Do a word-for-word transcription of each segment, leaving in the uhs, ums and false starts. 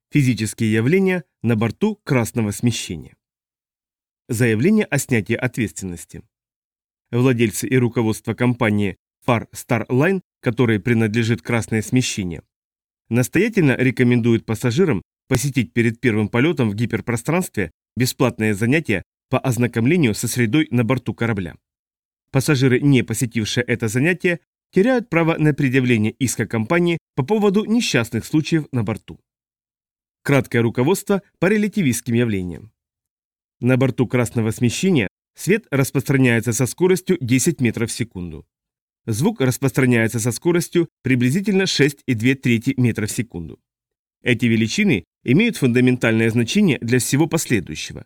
Физические явления на борту красного смещения. Заявление о снятии ответственности. Владельцы и руководство компании Far Star Line, которой принадлежит красное смещение, настоятельно рекомендуют пассажирам посетить перед первым полетом в гиперпространстве бесплатное занятие по ознакомлению со средой на борту корабля. Пассажиры, не посетившие это занятие, теряют право на предъявление иска компании по поводу несчастных случаев на борту. Краткое руководство по релятивистским явлениям. На борту красного смещения свет распространяется со скоростью десять метров в секунду. Звук распространяется со скоростью приблизительно шесть и две трети метра в секунду. Эти величины имеют фундаментальное значение для всего последующего.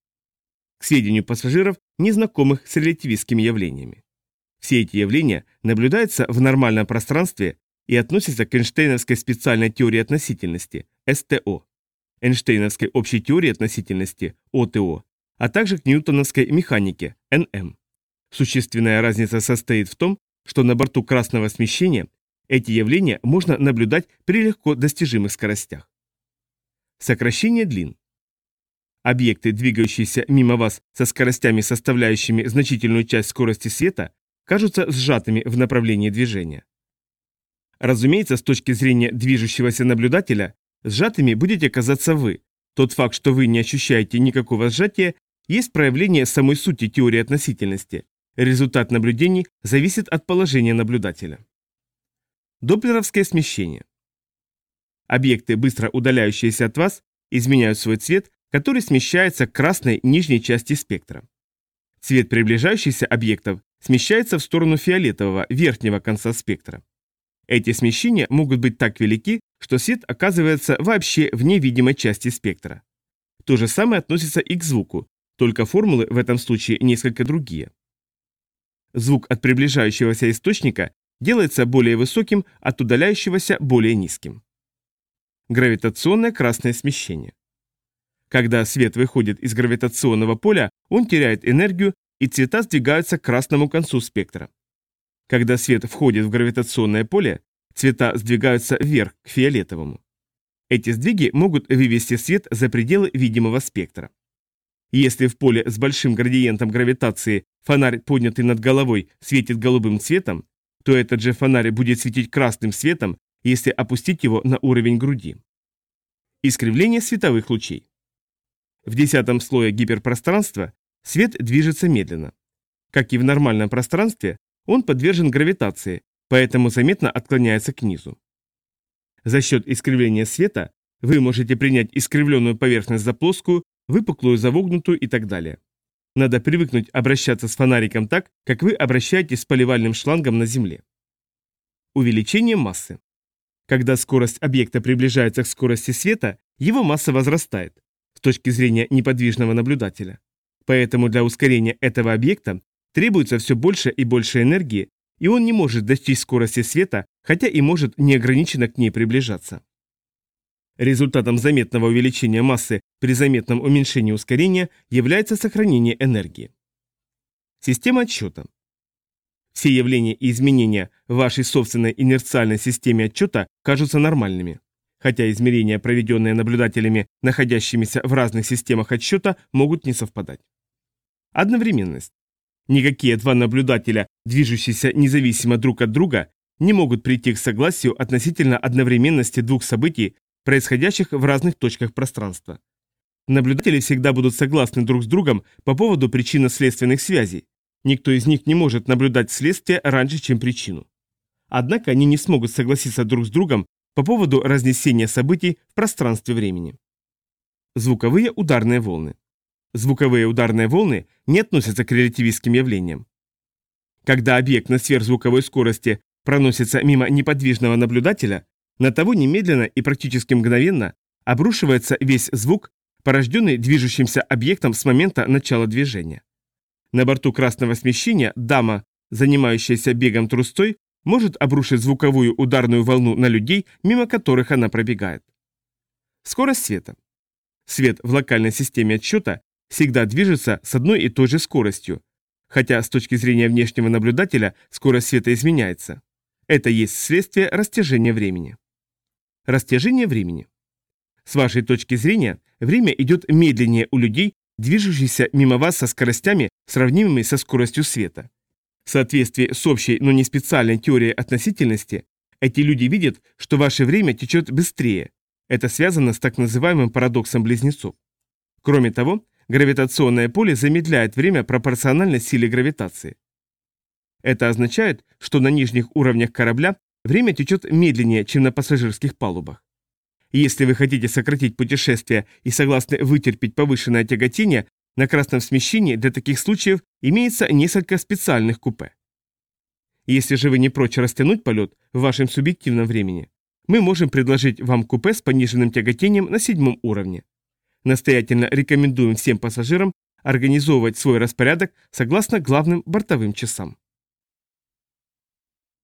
К сведению пассажиров, незнакомых с релятивистскими явлениями. Все эти явления наблюдаются в нормальном пространстве и относятся к Эйнштейновской специальной теории относительности, эс тэ о, Эйнштейновской общей теории относительности, о тэ о, а также к ньютоновской механике, эн эм. Существенная разница состоит в том, что на борту красного смещения эти явления можно наблюдать при легко достижимых скоростях. Сокращение длин. Объекты, двигающиеся мимо вас со скоростями, составляющими значительную часть скорости света, кажутся сжатыми в направлении движения. Разумеется, с точки зрения движущегося наблюдателя, сжатыми будете казаться вы. Тот факт, что вы не ощущаете никакого сжатия, есть проявление самой сути теории относительности. Результат наблюдений зависит от положения наблюдателя. Доплеровское смещение. Объекты, быстро удаляющиеся от вас, изменяют свой цвет, который смещается к красной нижней части спектра. Цвет приближающихся объектов смещается в сторону фиолетового верхнего конца спектра. Эти смещения могут быть так велики, что свет оказывается вообще в невидимой части спектра. То же самое относится и к звуку, только формулы в этом случае несколько другие. Звук от приближающегося источника делается более высоким, от удаляющегося более низким. Гравитационное красное смещение. Когда свет выходит из гравитационного поля, он теряет энергию, и цвета сдвигаются к красному концу спектра. Когда свет входит в гравитационное поле, цвета сдвигаются вверх, к фиолетовому. Эти сдвиги могут вывести свет за пределы видимого спектра. Если в поле с большим градиентом гравитации фонарь, поднятый над головой, светит голубым цветом, то этот же фонарь будет светить красным светом, если опустить его на уровень груди. Искривление световых лучей. В десятом слое гиперпространства свет движется медленно. Как и в нормальном пространстве, он подвержен гравитации, поэтому заметно отклоняется к низу. За счет искривления света вы можете принять искривленную поверхность за плоскую, выпуклую, завогнутую и так далее. Надо привыкнуть обращаться с фонариком так, как вы обращаетесь с поливальным шлангом на Земле. Увеличение массы. Когда скорость объекта приближается к скорости света, его масса возрастает, с точки зрения неподвижного наблюдателя. Поэтому для ускорения этого объекта требуется все больше и больше энергии, и он не может достичь скорости света, хотя и может неограниченно к ней приближаться. Результатом заметного увеличения массы при заметном уменьшении ускорения является сохранение энергии. Система отсчета. Все явления и изменения в вашей собственной инерциальной системе отсчета кажутся нормальными, хотя измерения, проведенные наблюдателями, находящимися в разных системах отсчета, могут не совпадать. Одновременность. Никакие два наблюдателя, движущиеся независимо друг от друга, не могут прийти к согласию относительно одновременности двух событий, происходящих в разных точках пространства. Наблюдатели всегда будут согласны друг с другом по поводу причинно-следственных связей. Никто из них не может наблюдать следствие раньше, чем причину. Однако они не смогут согласиться друг с другом по поводу разнесения событий в пространстве времени. Звуковые ударные волны. Звуковые ударные волны не относятся к релятивистским явлениям. Когда объект на сверхзвуковой скорости проносится мимо неподвижного наблюдателя, на того немедленно и практически мгновенно обрушивается весь звук, порожденный движущимся объектом с момента начала движения. На борту красного смещения дама, занимающаяся бегом трусцой, может обрушить звуковую ударную волну на людей, мимо которых она пробегает. Скорость света. Свет в локальной системе отсчета всегда движется с одной и той же скоростью, хотя с точки зрения внешнего наблюдателя скорость света изменяется. Это есть следствие растяжения времени. Растяжение времени. С вашей точки зрения, время идет медленнее у людей, движущихся мимо вас со скоростями, сравнимыми со скоростью света. В соответствии с общей, но не специальной теорией относительности, эти люди видят, что ваше время течет быстрее. Это связано с так называемым парадоксом близнецов. Кроме того, гравитационное поле замедляет время пропорционально силе гравитации. Это означает, что на нижних уровнях корабля время течет медленнее, чем на пассажирских палубах. Если вы хотите сократить путешествие и согласны вытерпеть повышенное тяготение, на красном смещении для таких случаев имеется несколько специальных купе. Если же вы не прочь растянуть полет в вашем субъективном времени, мы можем предложить вам купе с пониженным тяготением на седьмом уровне. Настоятельно рекомендуем всем пассажирам организовывать свой распорядок согласно главным бортовым часам.